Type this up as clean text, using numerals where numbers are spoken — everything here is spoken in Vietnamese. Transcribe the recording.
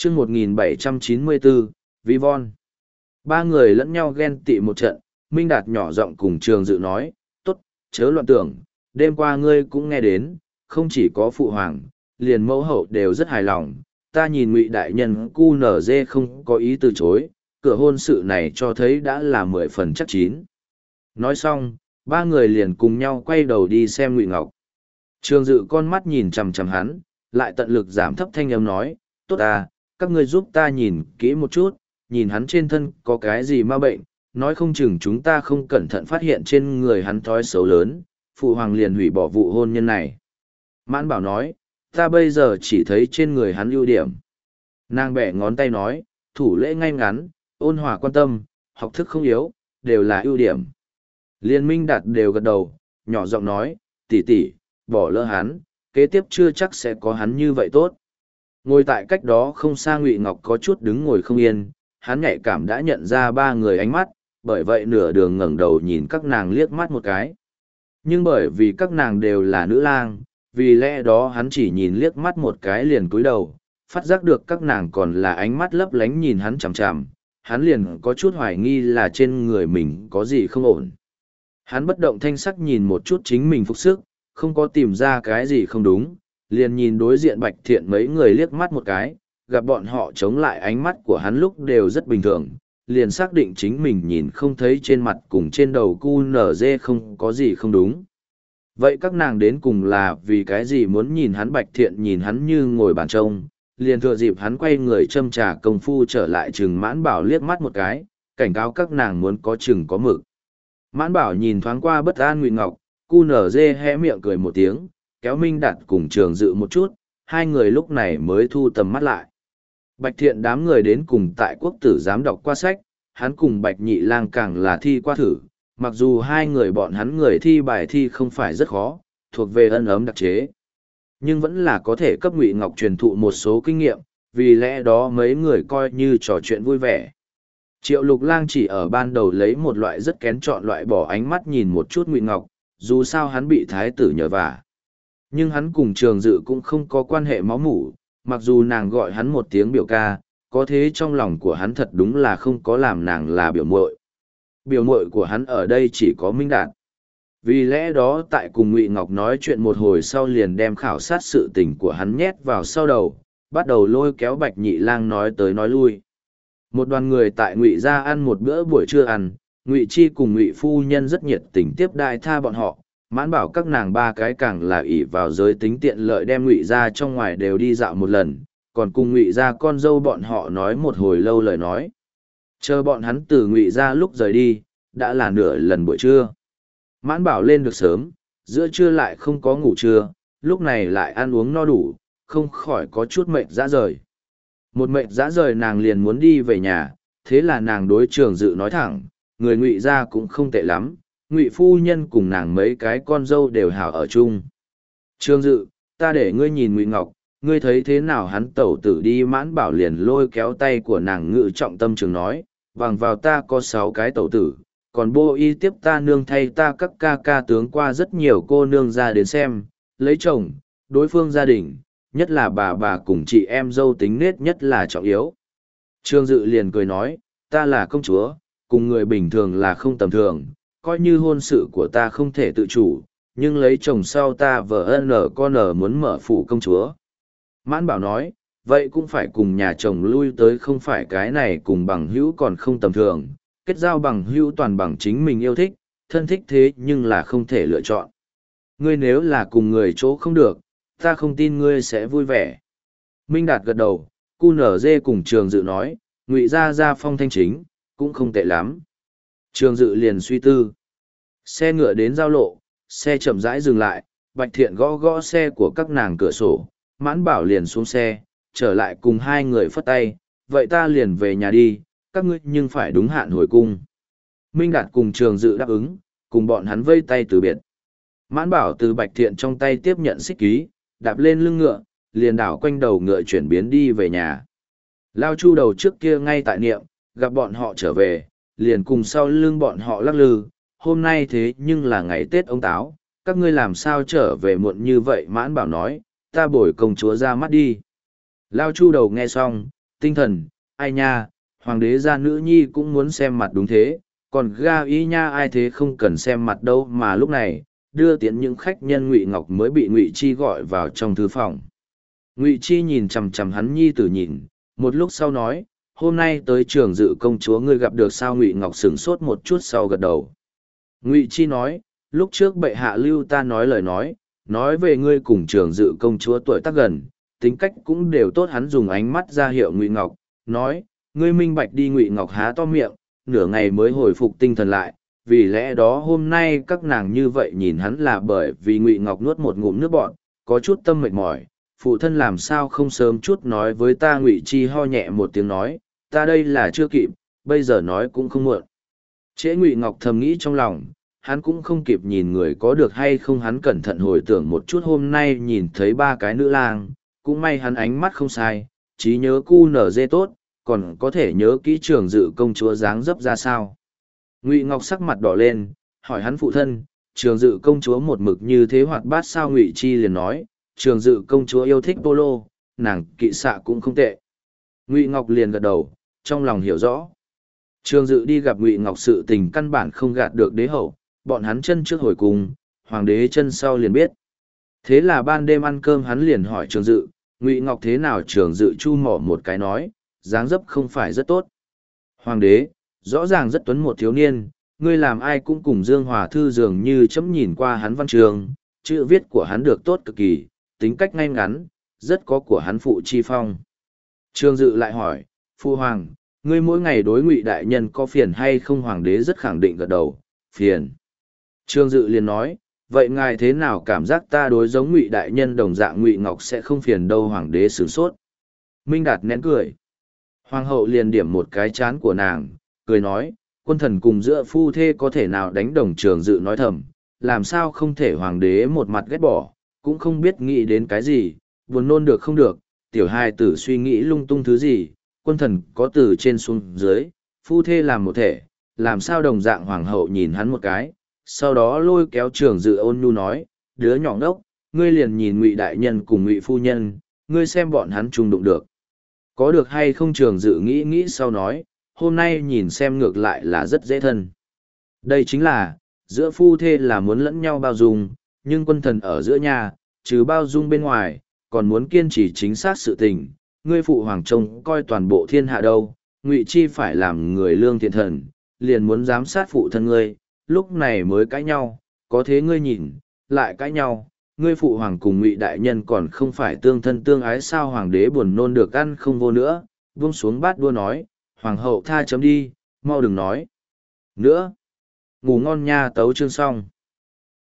chương 1794, Vi Von. Ba người lẫn nhau ghen tị một trận, Minh Đạt nhỏ giọng cùng Trường Dự nói, tốt, chớ loạn tưởng, đêm qua ngươi cũng nghe đến, không chỉ có phụ hoàng, liền mẫu hậu đều rất hài lòng, ta nhìn Ngụy đại nhân cu nở dê không có ý từ chối, cửa hôn sự này cho thấy đã là 10 phần chắc chín. Nói xong, ba người liền cùng nhau quay đầu đi xem Ngụy Ngọc. Trường Dự con mắt nhìn chằm chằm hắn, lại tận lực giảm thấp thanh âm nói, tốt à, các ngươi giúp ta nhìn kỹ một chút, nhìn hắn trên thân có cái gì ma bệnh, nói không chừng chúng ta không cẩn thận phát hiện trên người hắn thói xấu lớn, phụ hoàng liền hủy bỏ vụ hôn nhân này. Mãn Bảo nói, ta bây giờ chỉ thấy trên người hắn ưu điểm. Nàng bẻ ngón tay nói, thủ lễ ngay ngắn, ôn hòa quan tâm, học thức không yếu, đều là ưu điểm. Liên Minh Đạt đều gật đầu, nhỏ giọng nói, tỷ tỷ, bỏ lỡ hắn, kế tiếp chưa chắc sẽ có hắn như vậy tốt. Ngồi tại cách đó không xa Ngụy Ngọc có chút đứng ngồi không yên, hắn nhạy cảm đã nhận ra ba người ánh mắt, bởi vậy nửa đường ngẩng đầu nhìn các nàng liếc mắt một cái. Nhưng bởi vì các nàng đều là nữ lang, vì lẽ đó hắn chỉ nhìn liếc mắt một cái liền cúi đầu, phát giác được các nàng còn là ánh mắt lấp lánh nhìn hắn chằm chằm, hắn liền có chút hoài nghi là trên người mình có gì không ổn. Hắn bất động thanh sắc nhìn một chút chính mình phục sức, không có tìm ra cái gì không đúng, liền nhìn đối diện Bạch Thiện mấy người liếc mắt một cái, gặp bọn họ chống lại ánh mắt của hắn lúc đều rất bình thường, liền xác định chính mình nhìn không thấy trên mặt cùng trên đầu cu nở dê không có gì không đúng. Vậy các nàng đến cùng là vì cái gì muốn nhìn hắn Bạch Thiện nhìn hắn như ngồi bàn trông, liền thừa dịp hắn quay người châm trà công phu trở lại chừng Mãn Bảo liếc mắt một cái, cảnh cáo các nàng muốn có chừng có mực. Mãn Bảo nhìn thoáng qua bất an Ngụy Ngọc, cu nở dê hé miệng cười một tiếng, kéo Minh Đạt cùng Trường Dự một chút, hai người lúc này mới thu tầm mắt lại. Bạch Thiện đám người đến cùng tại quốc tử giám đọc qua sách, hắn cùng Bạch Nhị Lang càng là thi qua thử, mặc dù hai người bọn hắn người thi bài thi không phải rất khó, thuộc về ân ấm đặc chế, nhưng vẫn là có thể cấp Ngụy Ngọc truyền thụ một số kinh nghiệm, vì lẽ đó mấy người coi như trò chuyện vui vẻ. Triệu Lục Lang chỉ ở ban đầu lấy một loại rất kén chọn loại bỏ ánh mắt nhìn một chút Ngụy Ngọc, dù sao hắn bị thái tử nhờ vả. Nhưng hắn cùng Trường Dự cũng không có quan hệ máu mủ, mặc dù nàng gọi hắn một tiếng biểu ca, có thế trong lòng của hắn thật đúng là không có làm nàng là biểu muội. Biểu muội của hắn ở đây chỉ có Minh Đạt. Vì lẽ đó tại cùng Ngụy Ngọc nói chuyện một hồi sau liền đem khảo sát sự tình của hắn nhét vào sau đầu, bắt đầu lôi kéo Bạch Nhị Lang nói tới nói lui. Một đoàn người tại Ngụy gia ăn một bữa buổi trưa ăn, Ngụy Chi cùng Ngụy phu nhân rất nhiệt tình tiếp đãi tha bọn họ. Mãn Bảo các nàng ba cái càng là ỷ vào giới tính tiện lợi đem Ngụy gia trong ngoài đều đi dạo một lần, còn cùng Ngụy gia con dâu bọn họ nói một hồi lâu lời nói. Chờ bọn hắn từ Ngụy gia lúc rời đi, đã là nửa lần buổi trưa. Mãn Bảo lên được sớm, giữa trưa lại không có ngủ trưa, lúc này lại ăn uống no đủ, không khỏi có chút mệt dã rời. Một mệt dã rời nàng liền muốn đi về nhà, thế là nàng đối Trường Dự nói thẳng, người Ngụy gia cũng không tệ lắm, Ngụy phu nhân cùng nàng mấy cái con dâu đều hảo ở chung. Trường Dự, ta để ngươi nhìn Ngụy Ngọc, ngươi thấy thế nào hắn tẩu tử đi. Mãn Bảo liền lôi kéo tay của nàng ngự trọng tâm trường nói, bằng vào ta có 6 cái tẩu tử, còn bô y tiếp ta nương thay ta các ca ca tướng qua rất nhiều cô nương ra đến xem, lấy chồng, đối phương gia đình, nhất là bà cùng chị em dâu tính nết nhất là trọng yếu. Trường Dự liền cười nói, ta là công chúa, cùng người bình thường là không tầm thường, coi như hôn sự của ta không thể tự chủ, nhưng lấy chồng sau ta vợ con muốn mở phủ công chúa. Mãn Bảo nói, vậy cũng phải cùng nhà chồng lui tới, không phải cái này cùng bằng hữu còn không tầm thường, kết giao bằng hữu toàn bằng chính mình yêu thích, thân thích thế nhưng là không thể lựa chọn. Ngươi nếu là cùng người chỗ không được, ta không tin ngươi sẽ vui vẻ. Minh Đạt gật đầu, cu nở dê cùng Trường Dự nói, Ngụy gia phong thanh chính, cũng không tệ lắm. Trường Dự liền suy tư. Xe ngựa đến giao lộ, xe chậm rãi dừng lại, Bạch Thiện gõ gõ xe của các nàng cửa sổ, Mãn Bảo liền xuống xe, trở lại cùng hai người phất tay, vậy ta liền về nhà đi, các ngươi nhưng phải đúng hạn hồi cung. Minh Đạt cùng Trường Dự đáp ứng, cùng bọn hắn vây tay từ biệt. Mãn Bảo từ Bạch Thiện trong tay tiếp nhận xích ký, đạp lên lưng ngựa, liền đảo quanh đầu ngựa chuyển biến đi về nhà. Lao Chu đầu trước kia ngay tại niệm, gặp bọn họ trở về, liền cùng sau lưng bọn họ lắc lư, hôm nay thế nhưng là ngày Tết ông Táo, các ngươi làm sao trở về muộn như vậy. Mãn Bảo nói, ta bồi công chúa ra mắt đi. Lao Chu đầu nghe xong, Tinh thần, ai nha, hoàng đế gia nữ nhi cũng muốn xem mặt đúng thế, còn ga ý nha ai thế không cần xem mặt đâu mà lúc này, đưa tiễn những khách nhân Ngụy Ngọc mới bị Ngụy Chi gọi vào trong thư phòng. Ngụy Chi nhìn chằm chằm hắn nhi tử nhìn, một lúc sau nói, hôm nay tới Trường Dự công chúa ngươi gặp được sao? Ngụy Ngọc sửng sốt một chút sau gật đầu. Ngụy Chi nói, lúc trước bệ hạ lưu ta nói lời nói về ngươi cùng Trường Dự công chúa tuổi tác gần, tính cách cũng đều tốt. Hắn dùng ánh mắt ra hiệu Ngụy Ngọc, nói, ngươi minh bạch đi. Ngụy Ngọc há to miệng, nửa ngày mới hồi phục tinh thần lại, vì lẽ đó hôm nay các nàng như vậy nhìn hắn là bởi vì Ngụy Ngọc nuốt một ngụm nước bọt, có chút tâm mệt mỏi. Phụ thân làm sao không sớm chút nói với ta? Ngụy Chi ho nhẹ một tiếng nói, ta đây là chưa kịp, bây giờ nói cũng không muộn. Trễ. Ngụy Ngọc thầm nghĩ trong lòng, hắn cũng không kịp nhìn người có được hay không. Hắn cẩn thận hồi tưởng một chút, hôm nay nhìn thấy ba cái nữ lang, cũng may hắn ánh mắt không sai, trí nhớ cu nở dê tốt, còn có thể nhớ kỹ Trường Dự công chúa dáng dấp ra sao. Ngụy Ngọc sắc mặt đỏ lên, hỏi hắn phụ thân, Trường Dự công chúa một mực như thế hoạt bát sao? Ngụy Chi liền nói, Trường Dự công chúa yêu thích polo, nàng kỵ xạ cũng không tệ. Ngụy Ngọc liền gật đầu, trong lòng hiểu rõ. Trường Dự đi gặp Ngụy Ngọc sự tình căn bản không gạt được đế hậu, bọn hắn chân trước hồi cùng, hoàng đế chân sau liền biết. Thế là ban đêm ăn cơm hắn liền hỏi Trường Dự, Ngụy Ngọc thế nào? Trường Dự chu mỏ một cái nói, dáng dấp không phải rất tốt. Hoàng đế, rõ ràng rất tuấn một thiếu niên, ngươi làm ai cũng cùng Dương Hòa Thư dường như chấm nhìn qua hắn văn trường, chữ viết của hắn được tốt cực kỳ, tính cách ngay ngắn, rất có của hắn phụ chi phong. Trường Dự lại hỏi, Phu Hoàng, ngươi mỗi ngày đối Ngụy đại nhân có phiền hay không? Hoàng đế rất khẳng định gật đầu, phiền. Trường Dự liền nói, vậy ngài thế nào cảm giác ta đối giống Ngụy đại nhân đồng dạng? Ngụy Ngọc sẽ không phiền đâu. Hoàng đế sửng sốt. Minh Đạt nén cười. Hoàng hậu liền điểm một cái chán của nàng, cười nói, quân thần cùng giữa phu thê có thể nào đánh đồng? Trường Dự nói thầm, làm sao không thể? Hoàng đế một mặt ghét bỏ, cũng không biết nghĩ đến cái gì, buồn nôn được không được, tiểu hài tử suy nghĩ lung tung thứ gì, quân thần có từ trên xuống dưới, phu thê làm một thể, làm sao đồng dạng? Hoàng hậu nhìn hắn một cái, sau đó lôi kéo Trường Dự ôn nhu nói, đứa nhỏ ngốc, ngươi liền nhìn Ngụy đại nhân cùng Ngụy phu nhân, ngươi xem bọn hắn chung đụng được. Có được hay không? Trường Dự nghĩ nghĩ sau nói, hôm nay nhìn xem ngược lại là rất dễ thân. Đây chính là, giữa phu thê là muốn lẫn nhau bao dung, nhưng quân thần ở giữa nhà, trừ bao dung bên ngoài, còn muốn kiên trì chính xác sự tình. Ngươi phụ hoàng trông coi toàn bộ thiên hạ đâu, Ngụy Chi phải làm người lương thiện thần, liền muốn giám sát phụ thân ngươi, lúc này mới cãi nhau, có thế ngươi nhìn, lại cãi nhau. Ngươi phụ hoàng cùng Ngụy đại nhân còn không phải tương thân tương ái sao? Hoàng đế buồn nôn được ăn không vô nữa, buông xuống bát đua nói, hoàng hậu tha chấm đi, mau đừng nói nữa. Ngủ ngon nha. Tấu chương xong.